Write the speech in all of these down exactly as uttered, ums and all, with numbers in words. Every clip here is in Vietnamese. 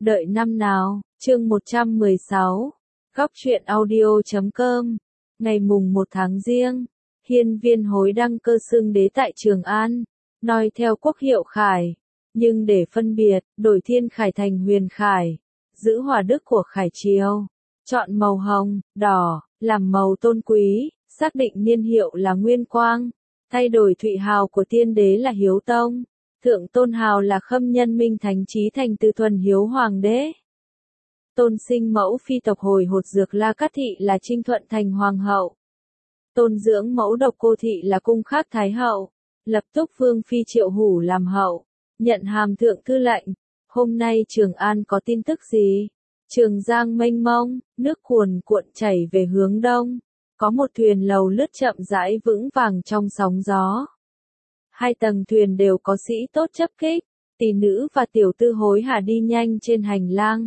Đợi năm nào, chương một trăm mười sáu, góc truyện audio chấm com, ngày mùng một tháng Giêng, Hiên Viên Hối đăng cơ xưng đế tại Trường An, noi theo quốc hiệu Khải, nhưng để phân biệt, đổi Thiên Khải thành Huyền Khải, giữ hòa đức của Khải Triều, chọn màu hồng, đỏ, làm màu tôn quý, xác định niên hiệu là Nguyên Quang, thay đổi thụy hào của tiên đế là Hiếu Tông. Thượng tôn hào là Khâm Nhân Minh Thánh Chí thành Từ Thuần Hiếu Hoàng đế. Tôn sinh mẫu phi tộc hồi hột Dược La Cát Thị là Trinh Thuận thành Hoàng hậu. Tôn dưỡng mẫu Độc Cô Thị là Cung Khắc Thái hậu. Lập Túc Vương phi Triệu Hủ làm hậu. Nhận hàm thượng thư lệnh. Hôm nay Trường An có tin tức gì? Trường Giang mênh mông, nước cuồn cuộn chảy về hướng đông. Có một thuyền lầu lướt chậm rãi vững vàng trong sóng gió. Hai tầng thuyền đều có sĩ tốt chấp kích, tỷ nữ và tiểu tư hối hả đi nhanh trên hành lang.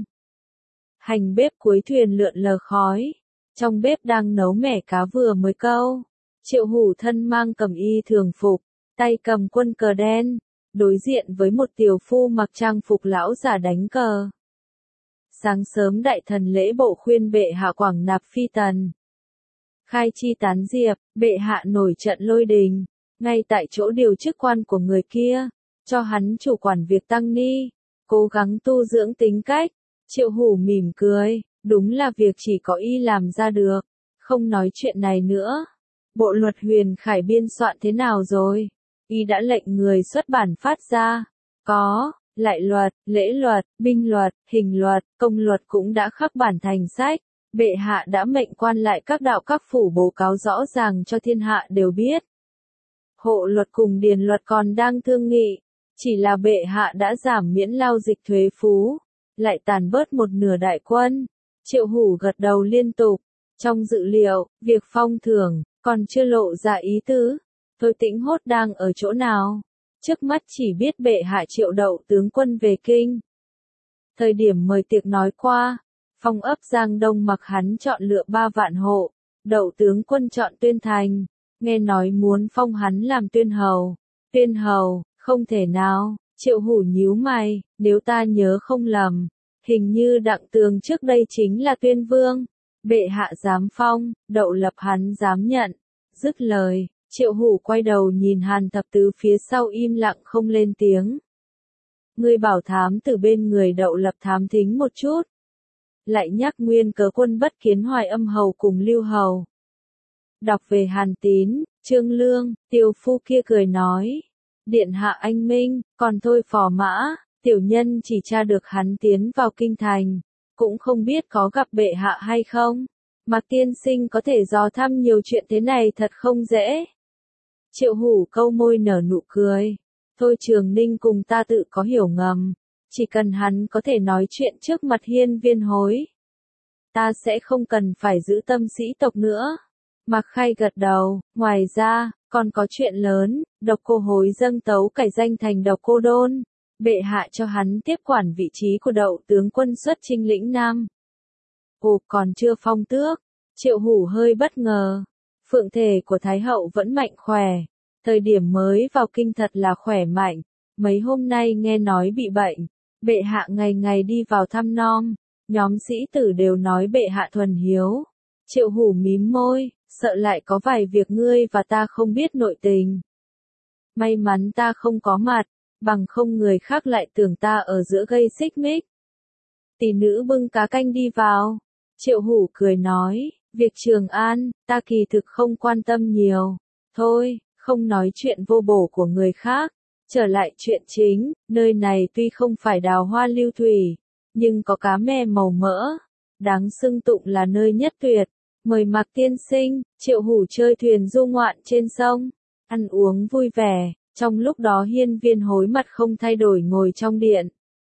Hành bếp cuối thuyền lượn lờ khói, trong bếp đang nấu mẻ cá vừa mới câu. Triệu Hủ thân mang cẩm y thường phục, tay cầm quân cờ đen, đối diện với một tiểu phu mặc trang phục lão giả đánh cờ. Sáng sớm đại thần lễ bộ khuyên bệ hạ quảng nạp phi tần. Khai chi tán diệp, bệ hạ nổi trận lôi đình. Ngay tại chỗ điều chức quan của người kia, cho hắn chủ quản việc tăng ni, cố gắng tu dưỡng tính cách. Triệu Hủ mỉm cười, đúng là việc chỉ có y làm ra được, không nói chuyện này nữa. Bộ luật Huyền Khải biên soạn thế nào rồi? Y đã lệnh người xuất bản phát ra. Có, lại luật, lễ luật, binh luật, hình luật, công luật cũng đã khắc bản thành sách. Bệ hạ đã mệnh quan lại các đạo các phủ bố cáo rõ ràng cho thiên hạ đều biết. Hộ luật cùng điền luật còn đang thương nghị, chỉ là bệ hạ đã giảm miễn lao dịch thuế phú, lại tàn bớt một nửa đại quân. Triệu Hủ gật đầu liên tục, trong dự liệu, việc phong thưởng, còn chưa lộ ra ý tứ. Thôi Tĩnh Hốt đang ở chỗ nào? Trước mắt chỉ biết bệ hạ triệu đậu tướng quân về kinh. Thời điểm mời tiệc nói qua, phong ấp Giang Đông mặc hắn chọn lựa ba vạn hộ, đậu tướng quân chọn Tuyên Thành. Nghe nói muốn phong hắn làm tuyên hầu. Tuyên hầu, không thể nào. Triệu Hủ nhíu mày, nếu ta nhớ không lầm, hình như Đặng Tường trước đây chính là tuyên vương. Bệ hạ dám phong, đậu lập hắn dám nhận. Dứt lời, Triệu Hủ quay đầu nhìn Hàn Thập Tứ phía sau im lặng không lên tiếng. Ngươi bảo thám từ bên người đậu lập thám thính một chút. Lại nhắc nguyên cớ quân bất kiến Hoài Âm hầu cùng Lưu hầu. Đọc về Hàn Tín, Trương Lương, tiểu phu kia cười nói. Điện hạ anh minh, còn thôi phò mã, tiểu nhân chỉ tra được hắn tiến vào kinh thành, cũng không biết có gặp bệ hạ hay không. Mạc tiên sinh có thể dò thăm nhiều chuyện thế này thật không dễ. Triệu Hủ câu môi nở nụ cười. Thôi Trường Ninh cùng ta tự có hiểu ngầm, chỉ cần hắn có thể nói chuyện trước mặt Hiên Viên Hối, ta sẽ không cần phải giữ tâm sĩ tộc nữa. Mạc Khai gật đầu, ngoài ra, còn có chuyện lớn, Độc Cô Hối dâng tấu cải danh thành Độc Cô Đôn, bệ hạ cho hắn tiếp quản vị trí của đậu tướng quân xuất chinh lĩnh Nam. Ồ, còn chưa phong tước. Triệu Hủ hơi bất ngờ. Phượng thể của Thái hậu vẫn mạnh khỏe, thời điểm mới vào kinh thật là khỏe mạnh, mấy hôm nay nghe nói bị bệnh, bệ hạ ngày ngày đi vào thăm nom, nhóm sĩ tử đều nói bệ hạ thuần hiếu. Triệu Hủ mím môi, sợ lại có vài việc ngươi và ta không biết nội tình. May mắn ta không có mặt, bằng không người khác lại tưởng ta ở giữa gây xích mích. Tỷ nữ bưng cá canh đi vào. Triệu Hủ cười nói, việc Trường An, ta kỳ thực không quan tâm nhiều. Thôi, không nói chuyện vô bổ của người khác. Trở lại chuyện chính, nơi này tuy không phải đào hoa lưu thủy, nhưng có cá mè màu mỡ, đáng xưng tụng là nơi nhất tuyệt. Mời Mạc tiên sinh. Triệu Hủ chơi thuyền du ngoạn trên sông, ăn uống vui vẻ, trong lúc đó Hiên Viên Hối mặt không thay đổi ngồi trong điện.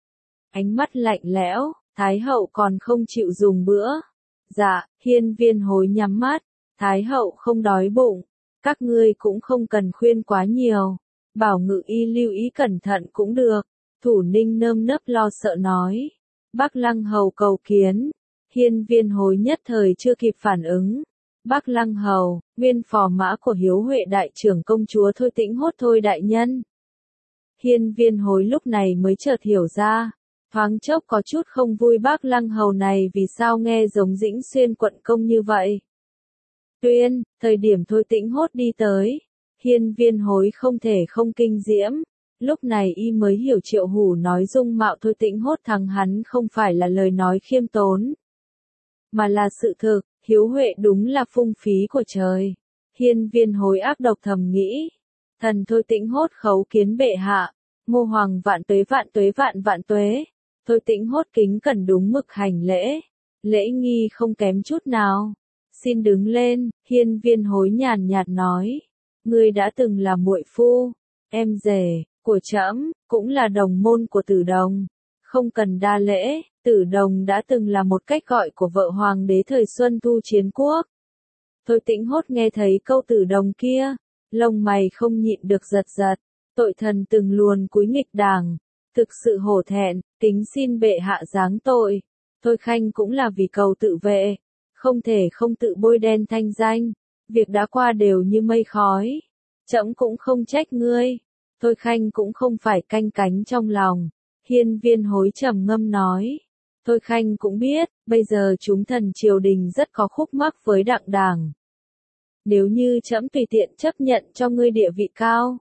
Ánh mắt lạnh lẽo, Thái hậu còn không chịu dùng bữa. Dạ, Hiên Viên Hối nhắm mắt, Thái hậu không đói bụng, các ngươi cũng không cần khuyên quá nhiều, bảo Ngự Y lưu ý cẩn thận cũng được. Thủ Ninh nơm nớp lo sợ nói. Bắc Lăng hầu cầu kiến. Hiên Viên Hối nhất thời chưa kịp phản ứng. Bắc Lăng hầu, nguyên phò mã của Hiếu Huệ đại trưởng công chúa Thôi Tĩnh Hốt Thôi đại nhân. Hiên Viên Hối lúc này mới chợt hiểu ra, Thoáng chốc có chút không vui bác Lăng Hầu này vì sao nghe giống Dĩnh Xuyên quận công như vậy. Tuyên, thời điểm Thôi Tĩnh Hốt đi tới, Hiên Viên Hối không thể không kinh diễm. Lúc này y mới hiểu Triệu Hủ nói dung mạo Thôi Tĩnh Hốt thằng hắn không phải là lời nói khiêm tốn, mà là sự thực. Hiếu huệ đúng là phung phí của trời. Hiên Viên Hối ác độc thầm nghĩ, thần Thôi Tĩnh Hốt khấu kiến bệ hạ, Ngô Hoàng vạn tuế vạn tuế vạn vạn tuế. Thôi Tĩnh Hốt kính cẩn đúng mực hành lễ, lễ nghi không kém chút nào. Xin đứng lên, Hiên Viên Hối nhàn nhạt nói, ngươi đã từng là muội phu, em rể của trẫm, cũng là đồng môn của Tử Đồng, không cần đa lễ. Tử Đồng đã từng là một cách gọi của vợ hoàng đế thời Xuân Thu Chiến Quốc. Thôi Tĩnh Hốt nghe thấy câu Tử Đồng kia, lông mày không nhịn được giật giật. Tội thần từng luồn cúi nghịch đảng, thực sự hổ thẹn, kính xin bệ hạ giáng tội. Thôi Khanh cũng là vì cầu tự vệ, không thể không tự bôi đen thanh danh. Việc đã qua đều như mây khói, trẫm cũng không trách ngươi. Thôi Khanh cũng không phải canh cánh trong lòng. Hiên Viên Hối trầm ngâm nói, Thôi Khanh cũng biết, bây giờ chúng thần triều đình rất có khúc mắc với đặng đảng. Nếu như trẫm tùy tiện chấp nhận cho ngươi địa vị cao,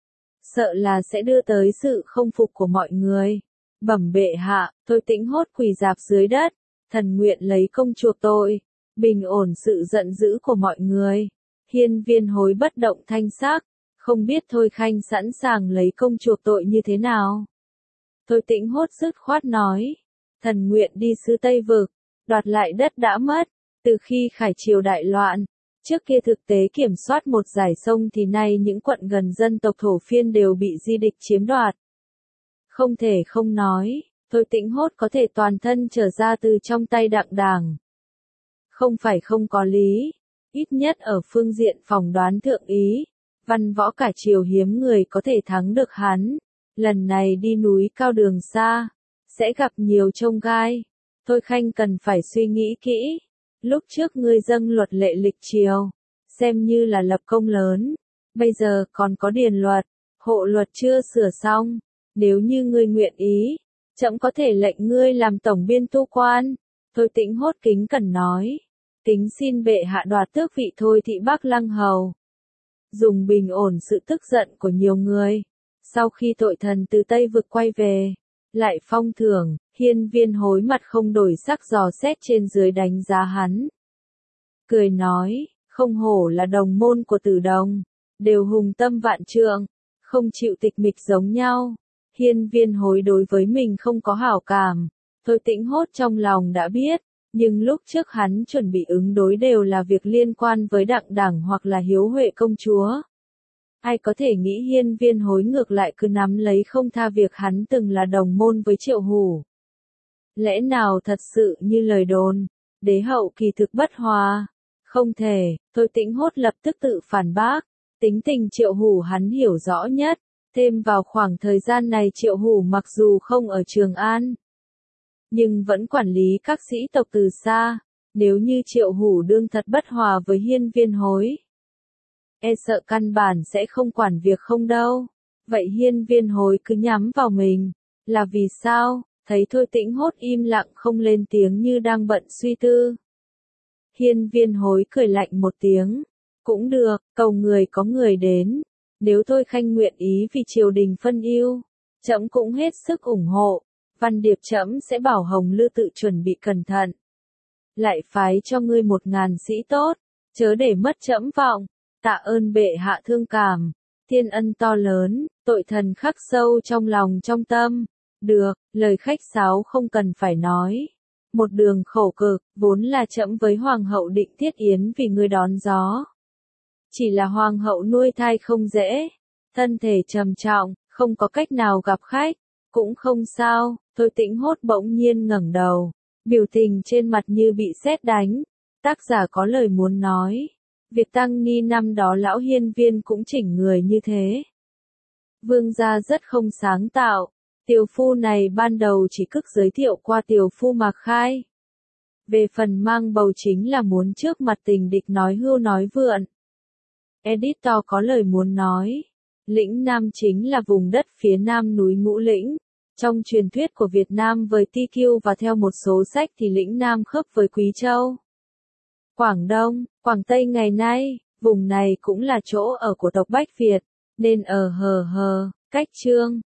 sợ là sẽ đưa tới sự không phục của mọi người. Bẩm bệ hạ, Thôi Tĩnh Hốt quỳ rạp dưới đất, thần nguyện lấy công chuộc tội, bình ổn sự giận dữ của mọi người. Hiên Viên Hối bất động thanh sắc, không biết Thôi Khanh sẵn sàng lấy công chuộc tội như thế nào. Thôi Tĩnh Hốt dứt khoát nói, thần nguyện đi xứ Tây Vực, đoạt lại đất đã mất. Từ khi khải triều đại loạn, trước kia thực tế kiểm soát một dải sông thì nay những quận gần dân tộc thổ phiên đều bị di địch chiếm đoạt. Không thể không nói, Thôi Tĩnh Hốt có thể toàn thân trở ra từ trong tay đặng đảng. Không phải không có lý, ít nhất ở phương diện phỏng đoán thượng ý, văn võ cả triều hiếm người có thể thắng được hắn. Lần này đi núi cao đường xa, sẽ gặp nhiều chông gai. Thôi Khanh cần phải suy nghĩ kỹ. Lúc trước ngươi dâng luật lệ lịch triều, xem như là lập công lớn. Bây giờ còn có điền luật, hộ luật chưa sửa xong. Nếu như ngươi nguyện ý, trẫm có thể lệnh ngươi làm tổng biên tu quan. Thôi Tĩnh Hốt kính cẩn nói, kính xin bệ hạ đoạt tước vị Thôi thị Bắc Lăng Hầu. Dùng bình ổn sự tức giận của nhiều người. Sau khi tội thần từ Tây Vực quay về, lại phong thưởng. Hiên Viên Hối mặt không đổi sắc dò xét trên dưới đánh giá hắn. Cười nói, không hổ là đồng môn của Tử Đồng, đều hùng tâm vạn trượng, không chịu tịch mịch giống nhau. Hiên Viên Hối đối với mình không có hảo cảm, Thôi Tĩnh Hốt trong lòng đã biết, nhưng lúc trước hắn chuẩn bị ứng đối đều là việc liên quan với đặng đảng hoặc là Hiếu Huệ công chúa. Ai có thể nghĩ Hiên Viên Hối ngược lại cứ nắm lấy không tha việc hắn từng là đồng môn với Triệu Hủ. Lẽ nào thật sự như lời đồn, đế hậu kỳ thực bất hòa? Không thể. Thôi Tĩnh Hốt lập tức tự phản bác, tính tình Triệu Hủ hắn hiểu rõ nhất, thêm vào khoảng thời gian này Triệu Hủ mặc dù không ở Trường An, nhưng vẫn quản lý các sĩ tộc từ xa. Nếu như Triệu Hủ đương thật bất hòa với Hiên Viên Hối, e sợ căn bản sẽ không quản việc không đâu. Vậy Hiên Viên Hối cứ nhắm vào mình, là vì sao? Thấy Thôi Tĩnh Hốt im lặng không lên tiếng như đang bận suy tư. Hiên Viên Hối cười lạnh một tiếng, cũng được, cầu người có người đến. Nếu Thôi Khanh nguyện ý vì triều đình phân ưu, trẫm cũng hết sức ủng hộ. Văn điệp trẫm sẽ bảo Hồng Lư tự chuẩn bị cẩn thận, lại phái cho ngươi một ngàn sĩ tốt, chớ để mất trẫm vọng. Tạ ơn bệ hạ thương cảm, thiên ân to lớn, tội thần khắc sâu trong lòng trong tâm. Được, lời khách sáo không cần phải nói. Một đường khổ cực, vốn là trẫm với hoàng hậu định thiết yến vì ngươi đón gió. Chỉ là hoàng hậu nuôi thai không dễ, thân thể trầm trọng, không có cách nào gặp khách, cũng không sao. Thôi Tĩnh Hốt bỗng nhiên ngẩng đầu, biểu tình trên mặt như bị sét đánh. Tác giả có lời muốn nói, việc Tăng Ni năm đó lão Hiên Viên cũng chỉnh người như thế. Vương gia rất không sáng tạo. Tiểu phu này ban đầu chỉ cức giới thiệu qua tiểu phu Mạc Khai. Về phần mang bầu chính là muốn trước mặt tình địch nói hưu nói vượn. Editor có lời muốn nói, lĩnh Nam chính là vùng đất phía nam núi Ngũ Lĩnh, Trong truyền thuyết của Việt Nam với Ti Kiu và theo một số sách thì lĩnh Nam khớp với Quý Châu, Quảng Đông, Quảng Tây ngày nay, vùng này cũng là chỗ ở của tộc Bách Việt, nên ở hờ hờ, cách Trương.